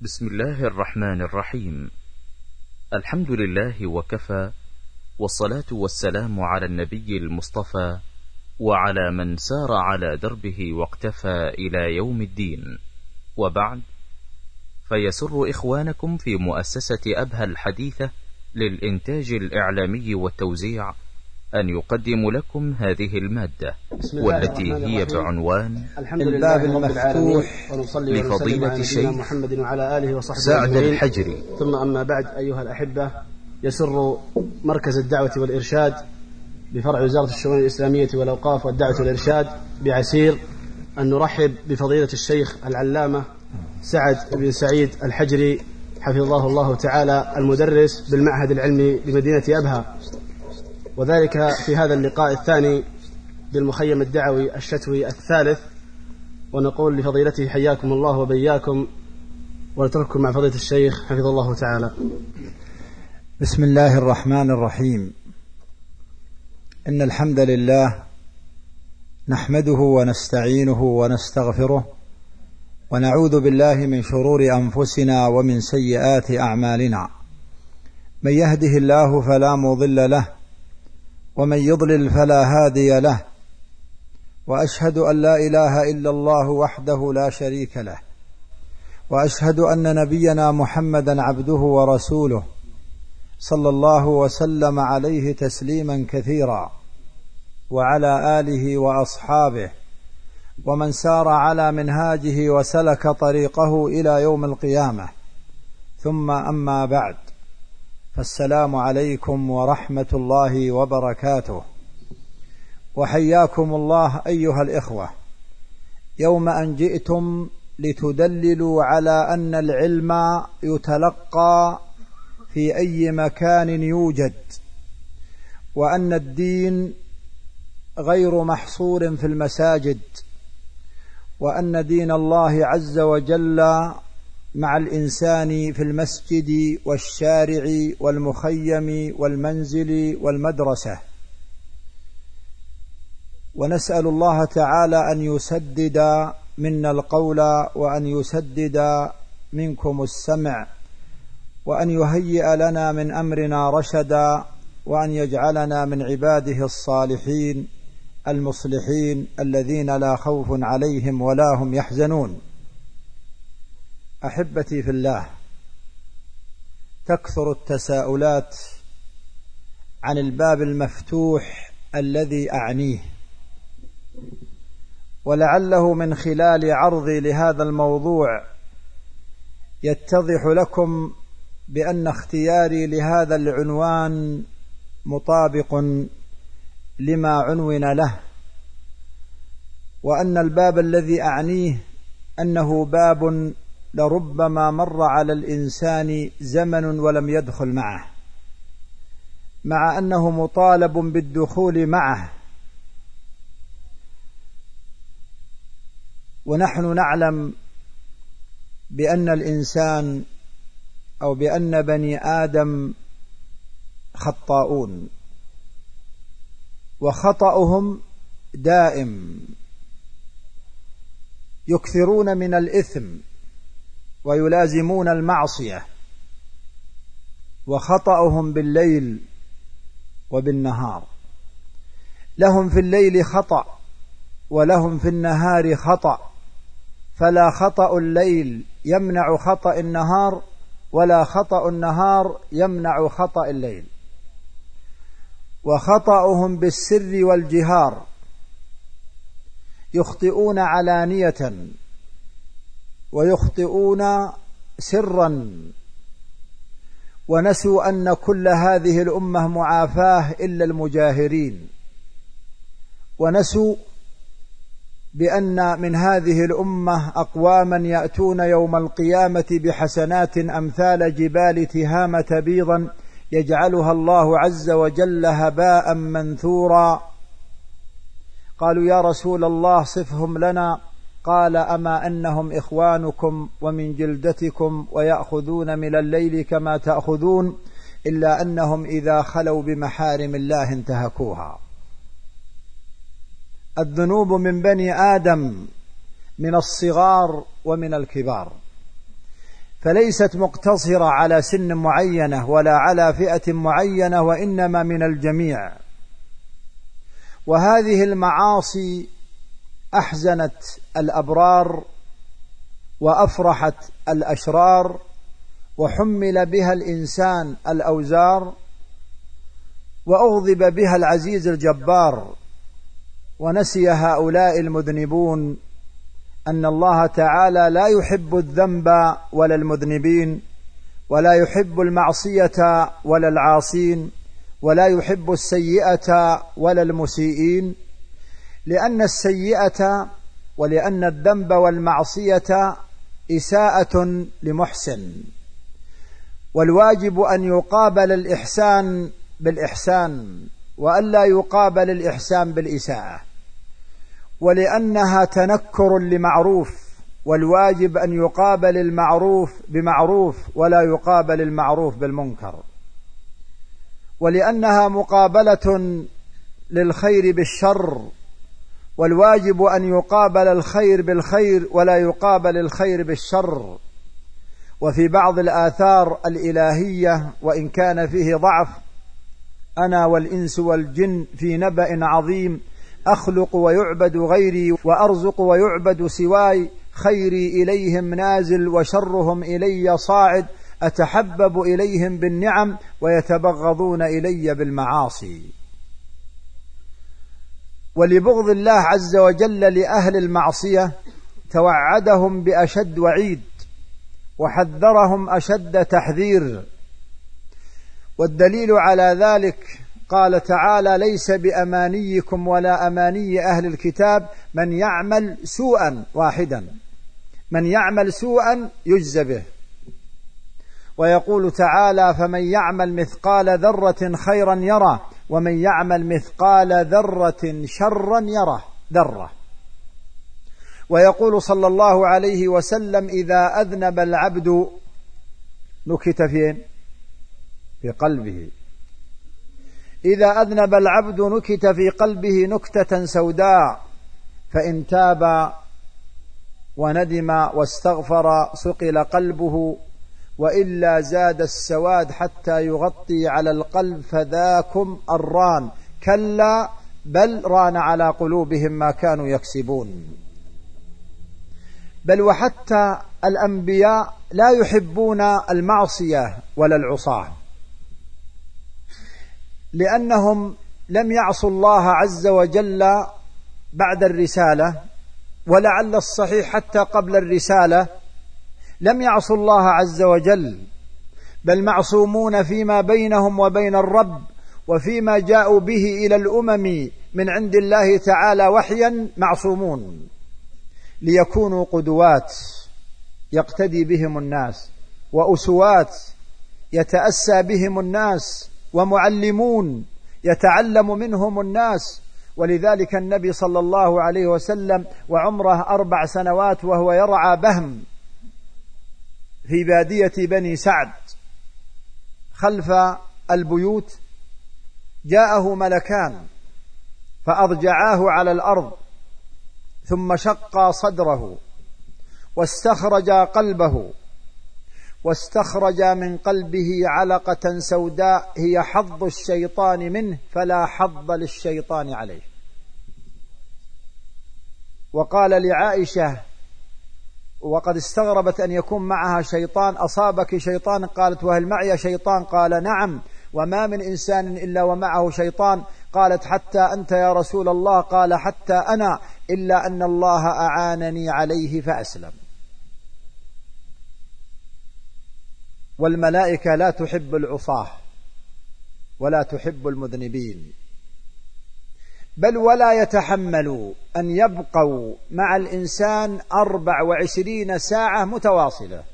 بسم الله الرحمن الرحيم. الحمد لله وكفى، والصلاة والسلام على النبي المصطفى وعلى من سار على دربه واقتفى إلى يوم الدين، وبعد، فيسر إخوانكم في مؤسسة أبهى الحديثة للإنتاج الإعلامي والتوزيع أن يقدم لكم هذه المادة، والتي هي بعنوان الباب المفتوح لفضيلة الشيخ محمد وعلى آله وصحبه سعد الحجري. ثم أما بعد، أيها الأحبة، يسر مركز الدعوة والإرشاد بفرع وزارة الشؤون الإسلامية والأوقاف والدعوة والإرشاد بعسير أن نرحب بفضيلة الشيخ العلامة سعد بن سعيد الحجري حفظه الله تعالى، المدرس بالمعهد العلمي بمدينة أبها، وذلك في هذا اللقاء الثاني بالمخيم الدعوي الشتوي الثالث. ونقول لفضيلته حياكم الله وبياكم، ونترككم مع فضيلة الشيخ حفظه الله تعالى. بسم الله الرحمن الرحيم. إن الحمد لله نحمده ونستعينه ونستغفره، ونعوذ بالله من شرور أنفسنا ومن سيئات أعمالنا. من يهده الله فلا مضل له، ومن يضلل فلا هادي له، وأشهد أن لا إله إلا الله وحده لا شريك له، وأشهد أن نبينا محمدا عبده ورسوله صلى الله وسلم عليه تسليما كثيرا، وعلى آله وأصحابه ومن سار على منهاجه وسلك طريقه إلى يوم القيامة. ثم أما بعد، فالسلام عليكم ورحمة الله وبركاته، وحياكم الله أيها الإخوة، يوم أن جئتم لتدللوا على أن العلم يتلقى في أي مكان يوجد، وأن الدين غير محصور في المساجد، وأن دين الله عز وجل مع الإنسان في المسجد والشارع والمخيم والمنزل والمدرسة. ونسأل الله تعالى أن يسدد منا القول، وأن يسدد منكم السمع، وأن يهيئ لنا من أمرنا رشدا، وأن يجعلنا من عباده الصالحين المصلحين الذين لا خوف عليهم ولا هم يحزنون. أحبتي في الله، تكثر التساؤلات عن الباب المفتوح الذي أعنيه، ولعله من خلال عرضي لهذا الموضوع يتضح لكم بأن اختياري لهذا العنوان مطابق لما عنون له، وأن الباب الذي أعنيه أنه باب لربما مر على الإنسان زمن ولم يدخل معه، مع أنه مطالب بالدخول معه. ونحن نعلم بأن الإنسان أو بأن بني آدم خطاؤون، وخطأهم دائم، يكثرون من الإثم ويلازمون المعصية، وخطأهم بالليل وبالنهار. لهم في الليل خطأ ولهم في النهار خطأ، فلا خطأ الليل يمنع خطأ النهار، ولا خطأ النهار يمنع خطأ الليل. وخطأهم بالسر والجهار، يخطئون علانية ويخطئون سرا، ونسوا أن كل هذه الأمة معافاة إلا المجاهرين، ونسوا بأن من هذه الأمة أقواما يأتون يوم القيامة بحسنات أمثال جبال تهامة بيضا يجعلها الله عز وجل هباء منثورا. قالوا يا رسول الله صفهم لنا، قال أما أنهم إخوانكم ومن جلدتكم ويأخذون من الليل كما تأخذون، إلا أنهم إذا خلوا بمحارم الله انتهكوها. الذنوب من بني آدم من الصغار ومن الكبار، فليست مقتصرة على سن معينة ولا على فئة معينة، وإنما من الجميع. وهذه المعاصي أحزنت الأبرار وأفرحت الأشرار، وحمل بها الإنسان الأوزار، وأغضب بها العزيز الجبار. ونسي هؤلاء المذنبون أن الله تعالى لا يحب الذنب ولا المذنبين، ولا يحب المعصية ولا العاصين، ولا يحب السيئة ولا المسيئين، لأن السيئة ولأن الذنب والمعصية إساءة لمحسن، والواجب أن يقابل الإحسان بالإحسان، وألا يقابل الإحسان بالإساءة، ولأنها تنكر لمعروف، والواجب أن يقابل المعروف بمعروف ولا يقابل المعروف بالمنكر، ولأنها مقابلة للخير بالشر، والواجب أن يقابل الخير بالخير ولا يقابل الخير بالشر. وفي بعض الآثار الإلهية وإن كان فيه ضعف: أنا والإنس والجن في نبأ عظيم، أخلق ويعبد غيري وأرزق ويعبد سواي، خيري إليهم نازل وشرهم إلي صاعد، أتحبب إليهم بالنعم ويتبغضون إلي بالمعاصي. ولبغض الله عز وجل لأهل المعصية توعدهم بأشد وعيد، وحذرهم أشد تحذير. والدليل على ذلك قال تعالى: ليس بأمانيكم ولا أماني أهل الكتاب من يعمل سوءا واحدا، من يعمل سوءا يجزى به. ويقول تعالى: فمن يعمل مثقال ذرة خيرا يره، ومن يعمل مثقال ذرة شرا يره ذرة. ويقول صلى الله عليه وسلم: إذا أذنب العبد نكت فين؟ في قلبه. إذا أذنب العبد نكت في قلبه نكتة سوداء، فإن تاب وندم واستغفر صقل قلبه، وإلا زاد السواد حتى يغطي على القلب، فذاكم الران، كلا بل ران على قلوبهم ما كانوا يكسبون. بل وحتى الأنبياء لا يحبون المعصية ولا العصاة، لأنهم لم يعصوا الله عز وجل بعد الرسالة، ولعل الصحيح حتى قبل الرسالة لم يعصوا الله عز وجل، بل معصومون فيما بينهم وبين الرب، وفيما جاءوا به إلى الأمم من عند الله تعالى وحيا معصومون، ليكونوا قدوات يقتدي بهم الناس، وأسوات يتأسى بهم الناس، ومعلمون يتعلم منهم الناس. ولذلك النبي صلى الله عليه وسلم وعمره 4 سنوات وهو يرعى بهم في بادية بني سعد خلف البيوت، جاءه ملكان فأضجعاه على الأرض، ثم شق صدره واستخرج قلبه، واستخرج من قلبه علقة سوداء هي حظ الشيطان منه، فلا حظ للشيطان عليه. وقال لعائشة وقد استغربت أن يكون معها شيطان: أصابك شيطان؟ قالت: وهل معي شيطان؟ قال: نعم، وما من إنسان إلا ومعه شيطان. قالت: حتى أنت يا رسول الله؟ قال: حتى أنا، إلا أن الله أعانني عليه فأسلم. والملائكة لا تحب العصاة ولا تحب المذنبين، بل ولا يتحملوا أن يبقوا مع الإنسان 24 ساعة متواصلة.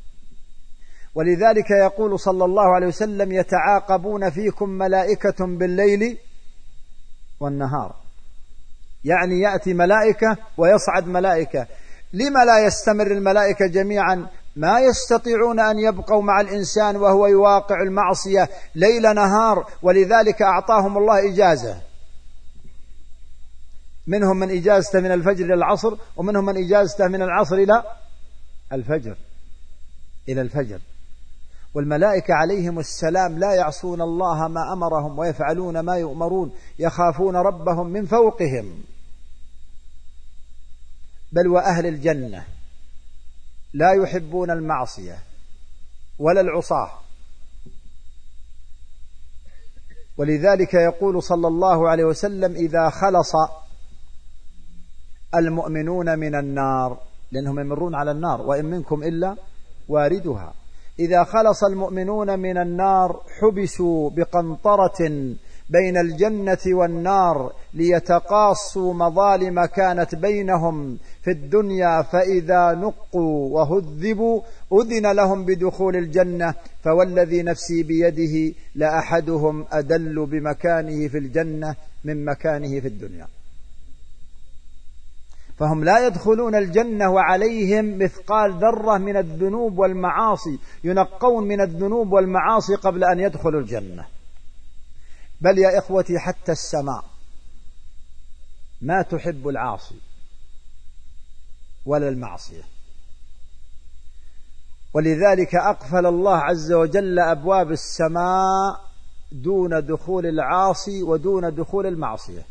ولذلك يقول صلى الله عليه وسلم: يتعاقبون فيكم ملائكة بالليل والنهار، يعني يأتي ملائكة ويصعد ملائكة. لما لا يستمر الملائكة جميعا؟ ما يستطيعون أن يبقوا مع الإنسان وهو يواقع المعصية ليل نهار، ولذلك أعطاهم الله إجازة، منهم من إجازته من الفجر إلى العصر، ومنهم من إجازته من العصر إلى الفجر. إلى الفجر. والملائكة عليهم السلام لا يعصون الله ما أمرهم ويفعلون ما يؤمرون، يخافون ربهم من فوقهم. بل وأهل الجنة لا يحبون المعصية ولا العصاة. ولذلك يقول صلى الله عليه وسلم: إذا خلص المؤمنون من النار، لأنهم يمرون على النار وإن منكم إلا واردها، إذا خلص المؤمنون من النار حبسوا بقنطرة بين الجنة والنار ليتقاصوا مظالم كانت بينهم في الدنيا، فإذا نقوا وهذبوا أذن لهم بدخول الجنة، فوالذي نفسي بيده لأحدهم أدل بمكانه في الجنة من مكانه في الدنيا. فهم لا يدخلون الجنة وعليهم مثقال ذرة من الذنوب والمعاصي، ينقون من الذنوب والمعاصي قبل أن يدخلوا الجنة. بل يا إخوتي حتى السماء ما تحب العاصي ولا المعصية، ولذلك أقفل الله عز وجل أبواب السماء دون دخول العاصي ودون دخول المعصية.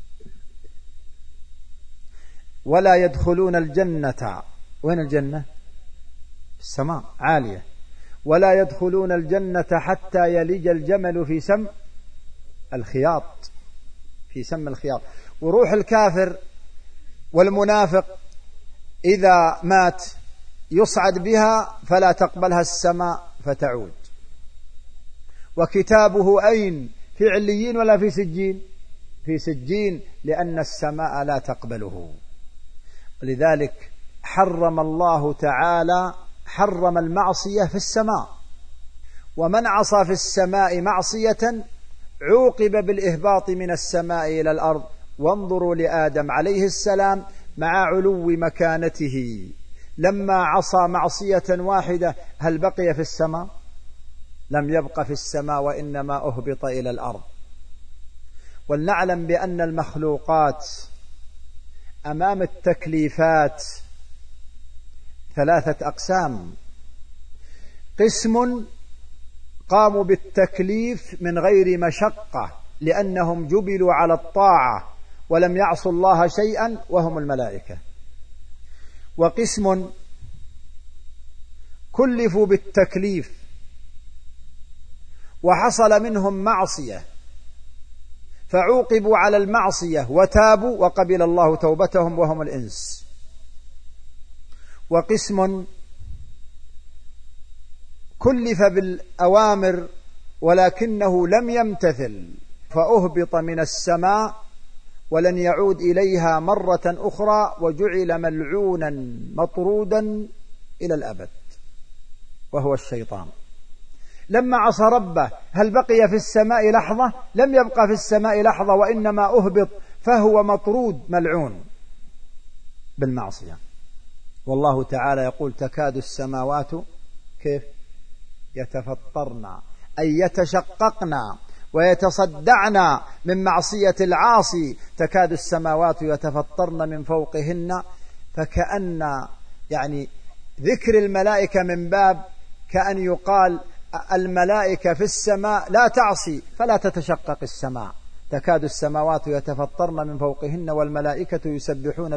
ولا يدخلون الجنة، وين الجنة؟ السماء عالية. ولا يدخلون الجنة حتى يلج الجمل في سم الخياط، في سم الخياط. وروح الكافر والمنافق إذا مات يصعد بها فلا تقبلها السماء فتعود. وكتابه أين؟ في عليين ولا في سجين؟ في سجين، لأن السماء لا تقبله. لذلك حرم الله تعالى المعصية في السماء، ومن عصى في السماء معصية عوقب بالإهباط من السماء إلى الأرض. وانظروا لآدم عليه السلام مع علو مكانته، لما عصى معصية واحدة هل بقي في السماء؟ لم يبق في السماء، وإنما أهبط إلى الأرض. ولنعلم بأن المخلوقات أمام التكليفات ثلاثة أقسام: قسم قاموا بالتكليف من غير مشقة لأنهم جبلوا على الطاعة ولم يعصوا الله شيئا وهم الملائكة. وقسم كلفوا بالتكليف وحصل منهم معصية فعوقبوا على المعصية وتابوا وقبل الله توبتهم وهم الإنس. وقسم كلف بالأوامر ولكنه لم يمتثل فأهبط من السماء ولن يعود إليها مرة أخرى وجعل ملعونا مطرودا إلى الأبد، وهو الشيطان. لما عصى ربه هل بقي في السماء لحظة؟ لم يبقى في السماء لحظة، وإنما أهبط فهو مطرود ملعون بالمعصية. والله تعالى يقول: تكاد السماوات كيف يتفطرن أي يتشققن ويتصدعن من معصية العاصي، تكاد السماوات يتفطرن من فوقهن. فكأن يعني ذكر الملائكة من باب كأن يقال الملائكة في السماء لا تعصي فلا تتشقق السماء. تكاد السماوات يتفطرن من فوقهن والملائكة يسبحون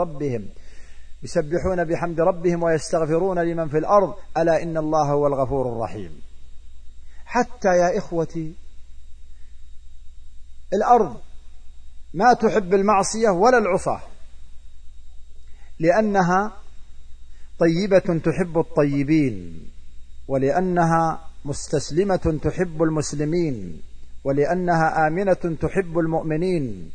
بحمد ربهم ويستغفرون لمن في الأرض ألا إن الله هو الغفور الرحيم. حتى يا إخوتي الأرض ما تحب المعصية ولا العصاة، لأنها طيبة تحب الطيبين، ولأنها مستسلمة تحب المسلمين، ولأنها آمنة تحب المؤمنين.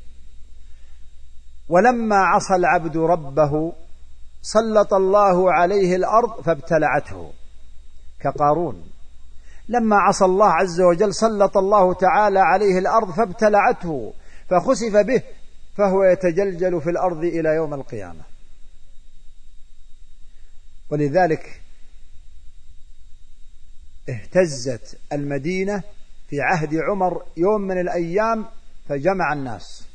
ولما عصى العبد ربه سلط الله عليه الأرض فابتلعته كقارون. لما عصى الله عز وجل سلط الله تعالى عليه الأرض فابتلعته فخسف به فهو يتجلجل في الأرض إلى يوم القيامة. ولذلك اهتزت المدينة في عهد عمر يوم من الأيام فجمع الناس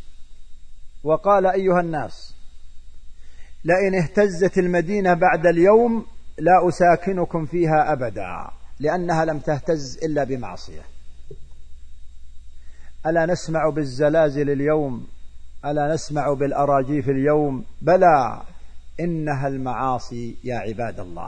وقال: أيها الناس، لئن اهتزت المدينة بعد اليوم لا أساكنكم فيها أبدا، لأنها لم تهتز إلا بمعصية. ألا نسمع بالزلازل اليوم؟ ألا نسمع بالأراجيف اليوم؟ بلى، إنها المعاصي يا عباد الله.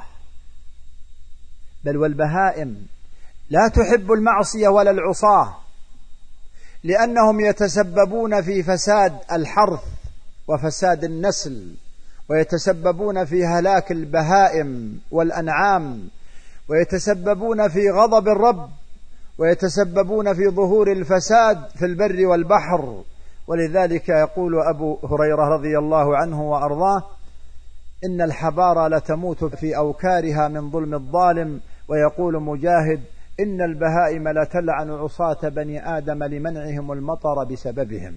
بل والبهائم لا تحب المعصية ولا العصاة، لأنهم يتسببون في فساد الحرث وفساد النسل، ويتسببون في هلاك البهائم والأنعام، ويتسببون في غضب الرب، ويتسببون في ظهور الفساد في البر والبحر. ولذلك يقول أبو هريرة رضي الله عنه وأرضاه: إن الحبارى لتموت في أوكارها من ظلم الظالم. ويقول مجاهد: إن البهائم لتلعن عصاة بني آدم لمنعهم المطر بسببهم.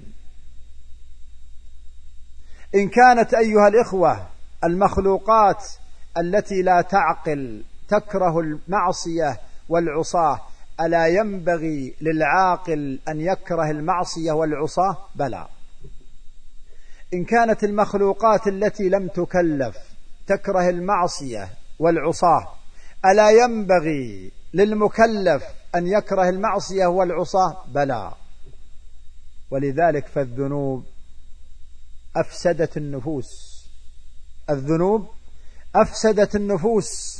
إن كانت أيها الإخوة المخلوقات التي لا تعقل تكره المعصية والعصاة، ألا ينبغي للعاقل أن يكره المعصية والعصاة؟ بلى. إن كانت المخلوقات التي لم تكلف تكره المعصية والعصاة، ألا ينبغي للمكلف أن يكره المعصية والعصاة؟ بلى. ولذلك فالذنوب أفسدت النفوس، الذنوب أفسدت النفوس.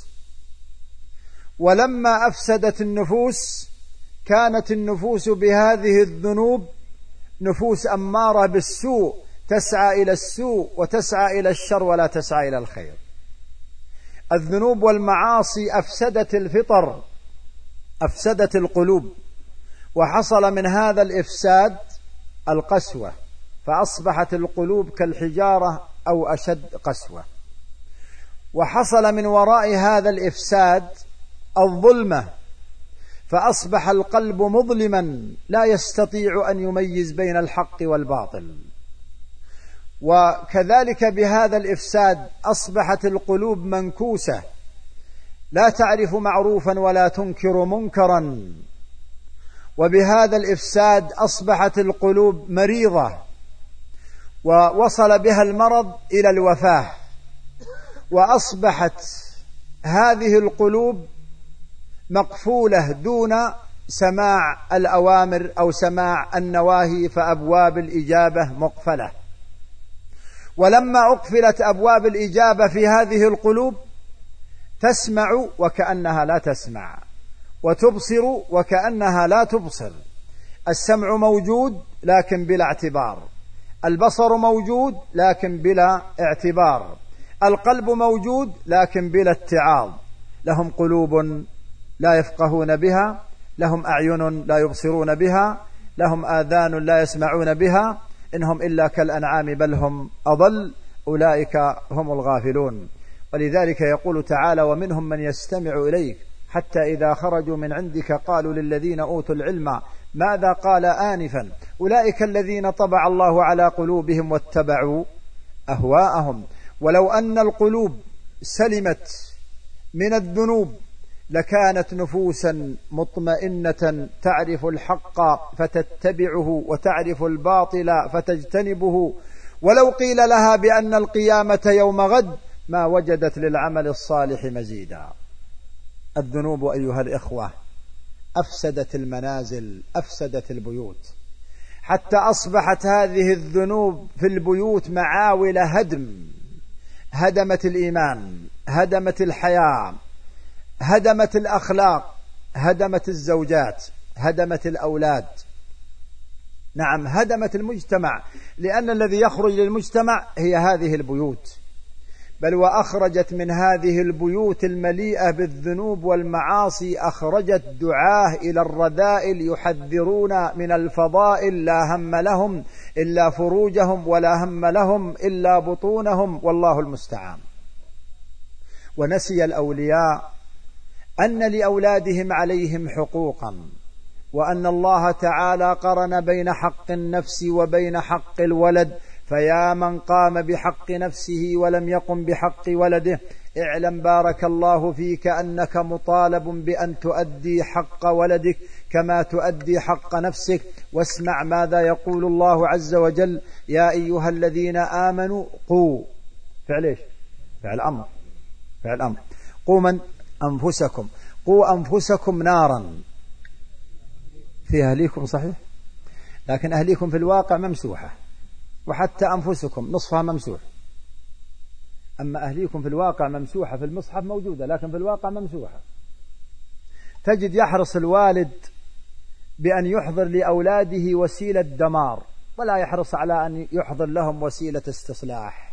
ولما أفسدت النفوس كانت النفوس بهذه الذنوب نفوس أمارة بالسوء، تسعى إلى السوء وتسعى إلى الشر ولا تسعى إلى الخير. الذنوب والمعاصي أفسدت الفطر، أفسدت القلوب، وحصل من هذا الإفساد القسوة، فأصبحت القلوب كالحجارة أو أشد قسوة. وحصل من وراء هذا الإفساد الظلمة، فأصبح القلب مظلما لا يستطيع أن يميز بين الحق والباطل. وكذلك بهذا الإفساد أصبحت القلوب منكوسة، لا تعرف معروفا ولا تنكر منكرا. وبهذا الإفساد أصبحت القلوب مريضة، ووصل بها المرض إلى الوفاة. وأصبحت هذه القلوب مقفولة دون سماع الأوامر أو سماع النواهي، فأبواب الإجابة مقفلة. ولما أقفلت أبواب الإجابة في هذه القلوب تسمع وكأنها لا تسمع، وتبصر وكأنها لا تبصر. السمع موجود لكن بلا اعتبار، البصر موجود لكن بلا اعتبار، القلب موجود لكن بلا اتعاظ. لهم قلوب لا يفقهون بها، لهم أعين لا يبصرون بها، لهم آذان لا يسمعون بها، إنهم إلا كالأنعام بل هم أضل، أولئك هم الغافلون. ولذلك يقول تعالى: ومنهم من يستمع إليك حتى إذا خرجوا من عندك قالوا للذين أوتوا العلم ماذا قال آنفا أولئك الذين طبع الله على قلوبهم واتبعوا أهواءهم. ولو أن القلوب سلمت من الذنوب لكانت نفوسا مطمئنة تعرف الحق فتتبعه وتعرف الباطل فتجتنبه. ولو قيل لها بأن القيامة يوم غد ما وجدت للعمل الصالح مزيدا. الذنوب أيها الإخوة أفسدت المنازل، أفسدت البيوت، حتى أصبحت هذه الذنوب في البيوت معاول هدم، هدمت الإيمان، هدمت الحياة، هدمت الأخلاق، هدمت الزوجات، هدمت الأولاد. نعم، هدمت المجتمع، لأن الذي يخرج للمجتمع هي هذه البيوت. بل وأخرجت من هذه البيوت المليئة بالذنوب والمعاصي، أخرجت دعاه إلى الرذائل يحذرون من الفضائل، لا هم لهم إلا فروجهم ولا هم لهم إلا بطونهم، والله المستعان. ونسي الأولياء أن لأولادهم عليهم حقوقا، وأن الله تعالى قرن بين حق النفس وبين حق الولد. فيا من قام بحق نفسه ولم يقم بحق ولده، اعلم بارك الله فيك أنك مطالب بأن تؤدي حق ولدك كما تؤدي حق نفسك. واسمع ماذا يقول الله عز وجل: يا أيها الذين آمنوا قوا، فعل إيش؟ فعل أمر، فعل أمر. قوا من أنفسكم، قوا أنفسكم نارا، في أهليكم صحيح، لكن أهليكم في الواقع ممسوحة، وحتى أنفسكم نصفها ممسوح. أما أهليكم في الواقع ممسوحة، في المصحف موجودة لكن في الواقع ممسوحة. تجد يحرص الوالد بأن يحضر لأولاده وسيلة دمار، ولا يحرص على أن يحضر لهم وسيلة استصلاح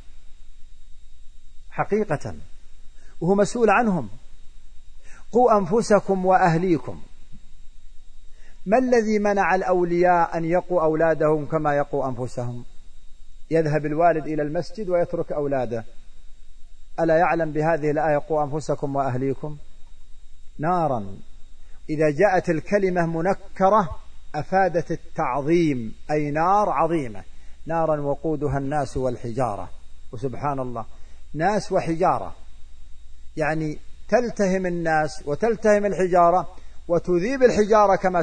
حقيقة، وهو مسؤول عنهم. قوا أنفسكم وأهليكم. ما الذي منع الأولياء أن يقوا أولادهم كما يقوا أنفسهم؟ يذهب الوالد إلى المسجد ويترك أولاده، ألا يعلم بهذه الآية قوا أنفسكم وأهليكم نارا؟ إذا جاءت الكلمة منكرة أفادت التعظيم، أي نار عظيمة، نارا وقودها الناس والحجارة. وسبحان الله، ناس وحجارة، يعني تلتهم الناس وتلتهم الحجارة وتذيب الحجارة كما